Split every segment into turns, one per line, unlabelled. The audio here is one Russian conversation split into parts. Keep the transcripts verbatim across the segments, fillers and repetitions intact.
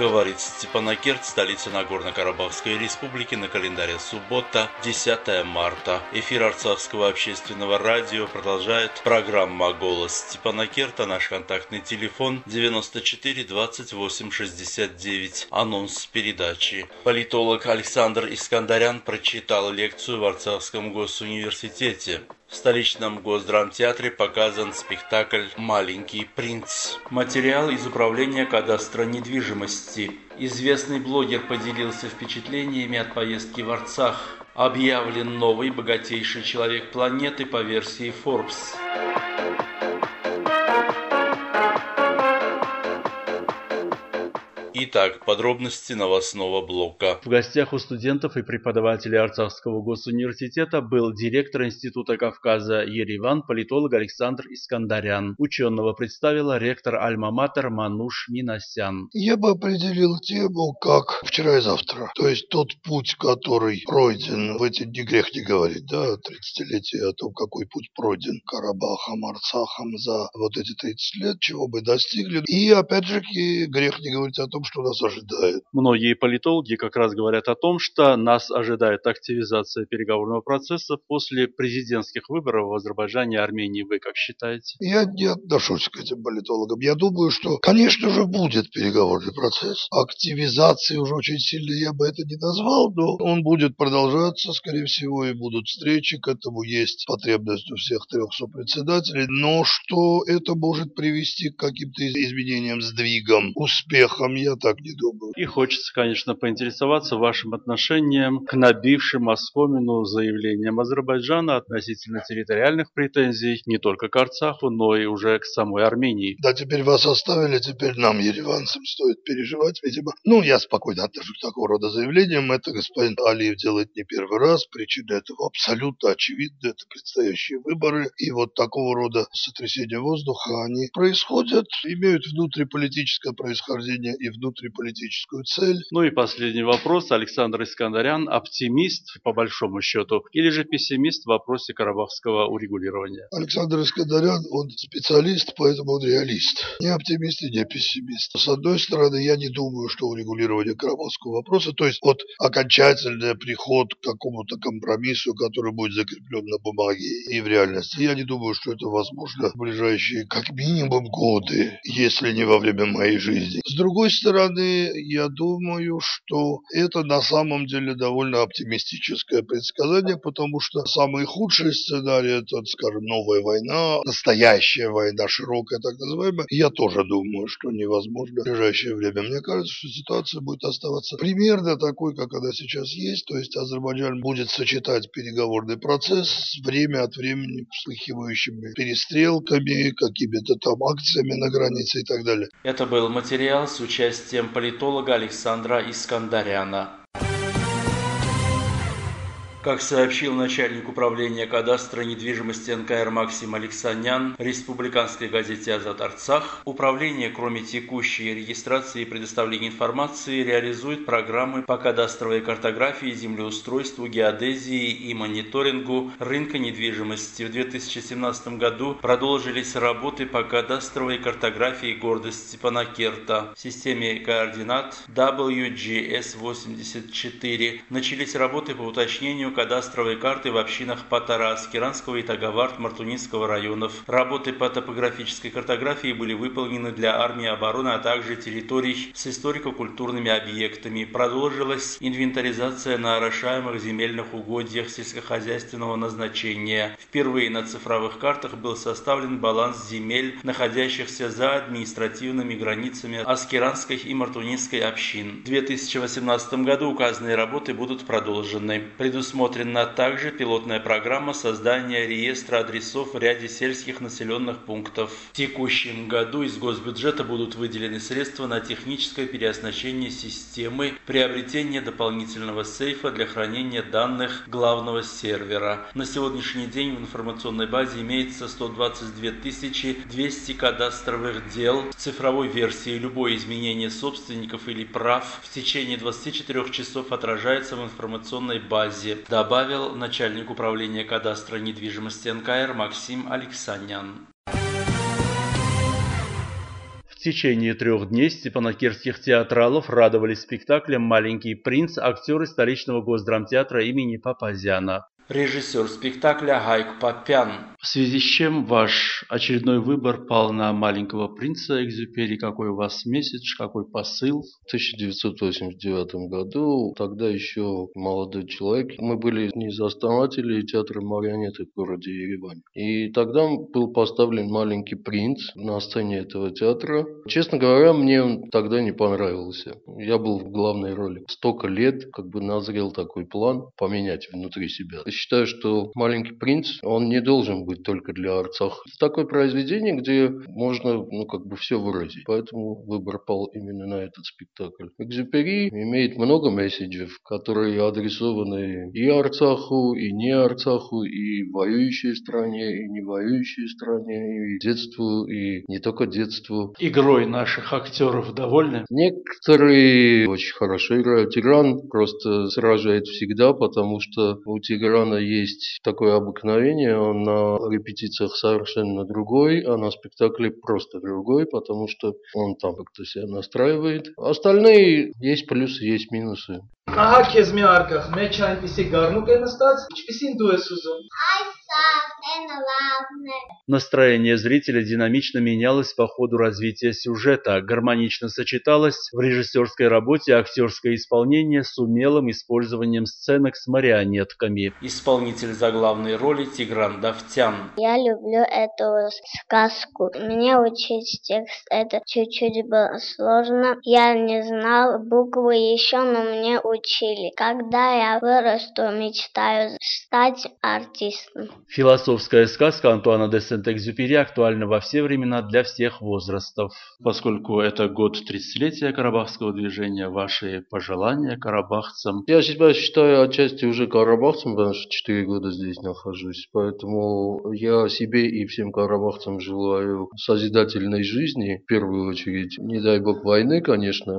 Говорит Степанакерт, столица Нагорно-Карабахской республики, на календаре суббота, десятое марта. Эфир Арцахского общественного радио продолжает программа «Голос Степанакерта». Наш контактный телефон девяносто четыре двадцать восемь шестьдесят девять. Анонс передачи. Политолог Александр Искандарян прочитал лекцию в Арцахском госуниверситете. В столичном Госдрамтеатре показан спектакль «Маленький принц». Материал из управления кадастра недвижимости. Известный блогер поделился впечатлениями от поездки в Арцах. Объявлен новый богатейший человек планеты по версии Forbes. Итак, подробности новостного блока.
В гостях у студентов и преподавателей Арцахского госуниверситета был директор Института Кавказа Ереван, политолог Александр Искандарян. Ученого представила ректор Альма-Матер Мануш Минасян.
Я бы определил тему как вчера и завтра. То есть тот путь, который пройден, в эти не грех не говорить, да, тридцатилетие о том, какой путь пройден Карабахом, Арцахом за вот эти тридцать лет, чего мы достигли. И опять же грех не говорить о том, что нас ожидает.
Многие политологи как раз говорят о том, что нас ожидает активизация переговорного процесса после президентских выборов в Азербайджане и Армении. Вы как считаете?
Я не отношусь к этим политологам. Я думаю, что, конечно же, будет переговорный процесс. Активизации уже очень сильно я бы это не назвал, но он будет продолжаться, скорее всего, и будут встречи. К этому есть потребность у всех трех сопредседателей. Но что это может привести к каким-то изменениям, сдвигам, успехам, я так не думаю.
И хочется, конечно, поинтересоваться вашим отношением к набившим оскомину заявлениям Азербайджана относительно территориальных претензий не только к Арцаху, но и уже к самой Армении.
Да, теперь вас оставили, теперь нам, ереванцам, стоит переживать, видимо. Ну, я спокойно отношусь к такого рода заявлениям. Это господин Алиев делает не первый раз. Причина этого абсолютно очевидна. Это предстоящие выборы. И вот такого рода сотрясения воздуха, они происходят, имеют внутриполитическое происхождение и внутриполитическую цель.
Ну и последний вопрос. Александр Искандарян оптимист, по большому счету, или же пессимист в вопросе карабахского урегулирования?
Александр Искандарян, он специалист, поэтому он реалист. Не оптимист и не пессимист. С одной стороны, я не думаю, что урегулирование карабахского вопроса, то есть вот окончательный приход к какому-то компромиссу, который будет закреплен на бумаге и в реальности, я не думаю, что это возможно в ближайшие как минимум годы, если не во время моей жизни. С другой стороны, я думаю, что это на самом деле довольно оптимистическое предсказание, потому что самый худший сценарий, это, скажем, новая война, настоящая война, широкая так называемая, я тоже думаю, что невозможно в ближайшее время. Мне кажется, что ситуация будет оставаться примерно такой, как она сейчас есть, то есть Азербайджан будет сочетать переговорный процесс с время от времени вспыхивающими перестрелками, какими-то там акциями на границе и так далее.
Это был материал с участием политолога Александра Искандаряна. Как сообщил начальник управления кадастра недвижимости эн ка эр Максим Алексанян республиканской газете «Азат Арцах», управление, кроме текущей регистрации и предоставления информации, реализует программы по кадастровой картографии, землеустройству, геодезии и мониторингу рынка недвижимости. В две тысячи семнадцатом году продолжились работы по кадастровой картографии города Степанакерта в системе координат дабл ю джи эс восемьдесят четыре. Начались работы по уточнению кадастровой карты в общинах Патарас, Киранского и Таговарт Мартунинского районов. Работы по топографической картографии были выполнены для армии обороны, а также территорий с историко-культурными объектами. Продолжилась инвентаризация на орошаемых земельных угодьях сельскохозяйственного назначения. Впервые на цифровых картах был составлен баланс земель, находящихся за административными границами Аскеранской и Мартунинской общин. В две тысячи восемнадцатом году указанные работы будут продолжены. Предусмотрено Предусмотрена также пилотная программа создания реестра адресов в ряде сельских населенных пунктов. В текущем году из госбюджета будут выделены средства на техническое переоснащение системы, приобретение дополнительного сейфа для хранения данных главного сервера. На сегодняшний день в информационной базе имеется сто двадцать две тысячи двести кадастровых дел. В цифровой версии любое изменение собственников или прав в течение двадцати четырёх часов отражается в информационной базе, добавил начальник управления кадастра недвижимости эн ка эр Максим Алексанян.
В течение трех дней степанакертских театралов радовали спектаклем «Маленький принц» актеры столичного госдрамтеатра имени Папазяна.
Режиссер спектакля Гайк Папян.
В связи с чем ваш очередной выбор пал на «Маленького принца» Экзюпери? Какой у вас месседж, какой посыл?
В тысяча девятьсот восемьдесят девятом году, тогда еще молодой человек, мы были не из основателей театра марионеток в городе Ереване. И тогда был поставлен «Маленький принц» на сцене этого театра. Честно говоря, мне он тогда не понравился. Я был в главной роли. Столько лет как бы назрел такой план поменять внутри себя. Считаю, что «Маленький принц», он не должен быть только для Арцаха. Это такое произведение, где можно, ну, как бы все выразить. Поэтому выбор пал именно на этот спектакль. Экзюпери имеет много месседжей, которые адресованы и Арцаху, и не Арцаху, и воюющей стране, и не воюющей стране, и детству, и не только детству.
Игрой наших актеров довольны?
Некоторые очень хорошо играют. Тигран просто сражает всегда, потому что у Тиграна есть такое обыкновение, он на репетициях совершенно другой, а на спектакле просто другой, потому что он там как-то себя настраивает. Остальные есть плюсы, есть минусы.
Ահա քեզ մի արկղ, մեջ այնպիսի գառնուկ է նստած, ինչպիսին դու ես ուզում։
Настроение зрителя динамично менялось по ходу развития сюжета, гармонично сочеталось в режиссерской работе актерское исполнение с умелым использованием сценок с марионетками.
Исполнитель заглавной роли Тигран Давтян.
Я люблю эту сказку. Мне учить текст это чуть-чуть было сложно. Я не знал буквы еще, но мне учили. Когда я вырасту, мечтаю стать артистом.
Философская сказка Антуана де Сент-Экзюпери актуальна во все времена для всех возрастов. Поскольку это год тридцатилетия карабахского движения, ваши пожелания карабахцам?
Я себя считаю отчасти уже карабахцем, потому что четыре года здесь нахожусь. Поэтому я себе и всем карабахцам желаю созидательной жизни, в первую очередь. Не дай бог войны, конечно.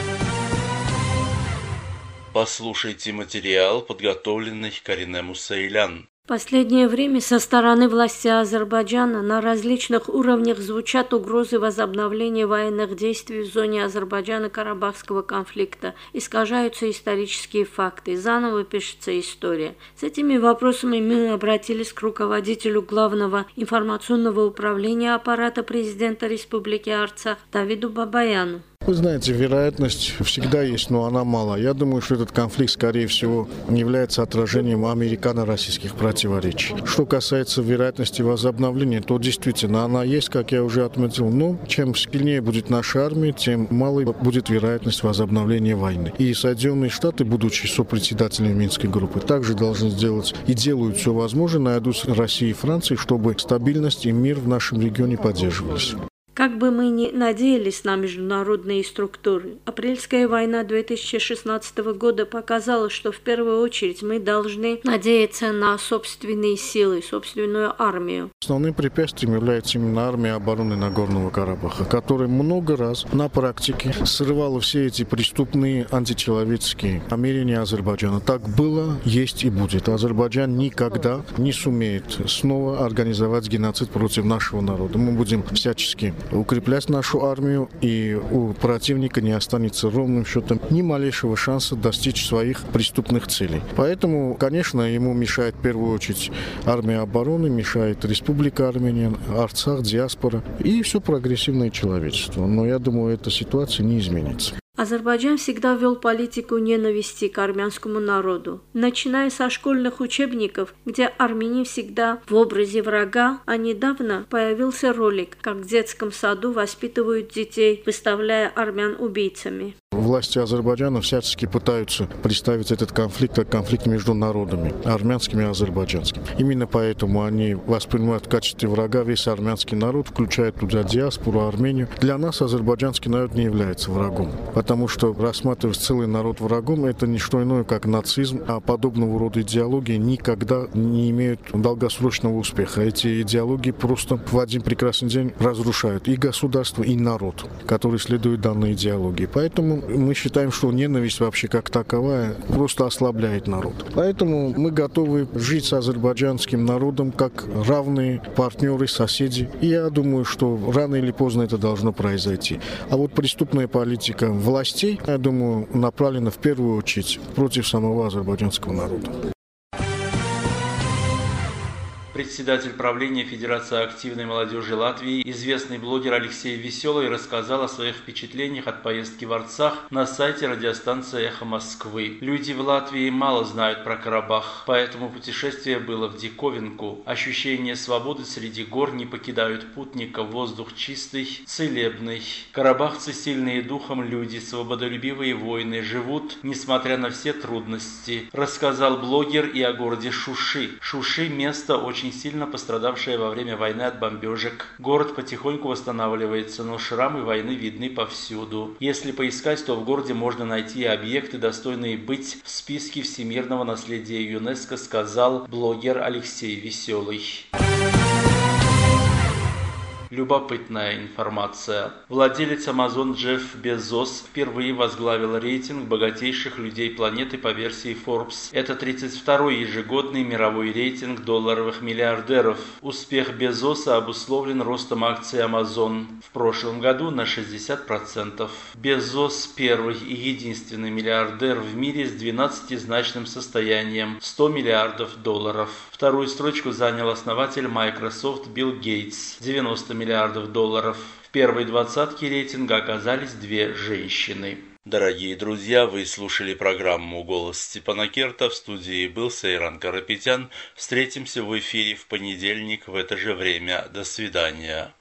Послушайте материал, подготовленный Карине Мусейлян.
В последнее время со стороны власти Азербайджана на различных уровнях звучат угрозы возобновления военных действий в зоне Азербайджана-Карабахского конфликта, искажаются исторические факты, заново пишется история. С этими вопросами мы обратились к руководителю главного информационного управления аппарата президента Республики Арцах Давиду Бабаяну.
Вы знаете, вероятность всегда есть, но она мала. Я думаю, что этот конфликт, скорее всего, является отражением американо-российских противоречий. Что касается вероятности возобновления, то действительно она есть, как я уже отметил. Но чем сильнее будет наша армия, тем малой будет вероятность возобновления войны. И Соединенные Штаты, будучи сопредседателями Минской группы, также должны сделать и делают все возможное наряду с Россией и Францией, чтобы стабильность и мир в нашем регионе поддерживались.
Как бы мы ни надеялись на международные структуры, апрельская война две тысячи шестнадцатого года показала, что в первую очередь мы должны надеяться на собственные силы, собственную армию.
Основным препятствием является именно армия обороны Нагорного Карабаха, которая много раз на практике срывала все эти преступные античеловеческие намерения Азербайджана. Так было, есть и будет. Азербайджан никогда не сумеет снова организовать геноцид против нашего народа. Мы будем всячески укреплять нашу армию, и у противника не останется ровным счетом ни малейшего шанса достичь своих преступных целей. Поэтому, конечно, ему мешает в первую очередь армия обороны, мешает Республика Армения, Арцах, диаспора и все прогрессивное человечество. Но я думаю, эта ситуация не изменится.
Азербайджан всегда вел политику ненависти к армянскому народу, начиная со школьных учебников, где армяне всегда в образе врага, а недавно появился ролик, как в детском саду воспитывают детей, выставляя армян убийцами.
Власти Азербайджана всячески пытаются представить этот конфликт как конфликт между народами, армянским и азербайджанским. Именно поэтому они воспринимают в качестве врага весь армянский народ, включая туда диаспору, Армению. Для нас азербайджанский народ не является врагом, потому что рассматривать целый народ врагом – это не что иное, как нацизм, а подобного рода идеологии никогда не имеют долгосрочного успеха. Эти идеологии просто в один прекрасный день разрушают и государство, и народ, который следует данной идеологии. Поэтому Мы считаем, что ненависть вообще как таковая просто ослабляет народ. Поэтому мы готовы жить с азербайджанским народом как равные партнеры, соседи. И я думаю, что рано или поздно это должно произойти. А вот преступная политика властей, я думаю, направлена в первую очередь против самого азербайджанского народа.
Председатель правления Федерации активной молодежи Латвии, известный блогер Алексей Веселый, рассказал о своих впечатлениях от поездки в Арцах на сайте радиостанции «Эхо Москвы». Люди в Латвии мало знают про Карабах, поэтому путешествие было в диковинку. Ощущение свободы среди гор не покидают путника, воздух чистый, целебный. Карабахцы сильные духом люди, свободолюбивые воины, живут, несмотря на все трудности. Рассказал блогер и о городе Шуши. Шуши – место очень сильно пострадавшая во время войны от бомбежек. Город потихоньку восстанавливается, но шрамы войны видны повсюду. Если поискать, то в городе можно найти объекты, достойные быть в списке всемирного наследия ЮНЕСКО, сказал блогер Алексей Веселый. Любопытная информация. Владелец Amazon Джефф Безос впервые возглавил рейтинг богатейших людей планеты по версии Forbes. Это тридцать второй ежегодный мировой рейтинг долларовых миллиардеров. Успех Безоса обусловлен ростом акций Amazon в прошлом году на шестьдесят процентов. Безос первый и единственный миллиардер в мире с двенадцатизначным состоянием – сто миллиардов долларов. Вторую строчку занял основатель Microsoft Билл Гейтс – девяносто миллиардов долларов. В первой двадцатке рейтинга оказались две женщины. Дорогие друзья, вы слушали программу «Голос Степана Керта». В студии был Сейран Карапетян. Встретимся в эфире в понедельник в это же время. До свидания.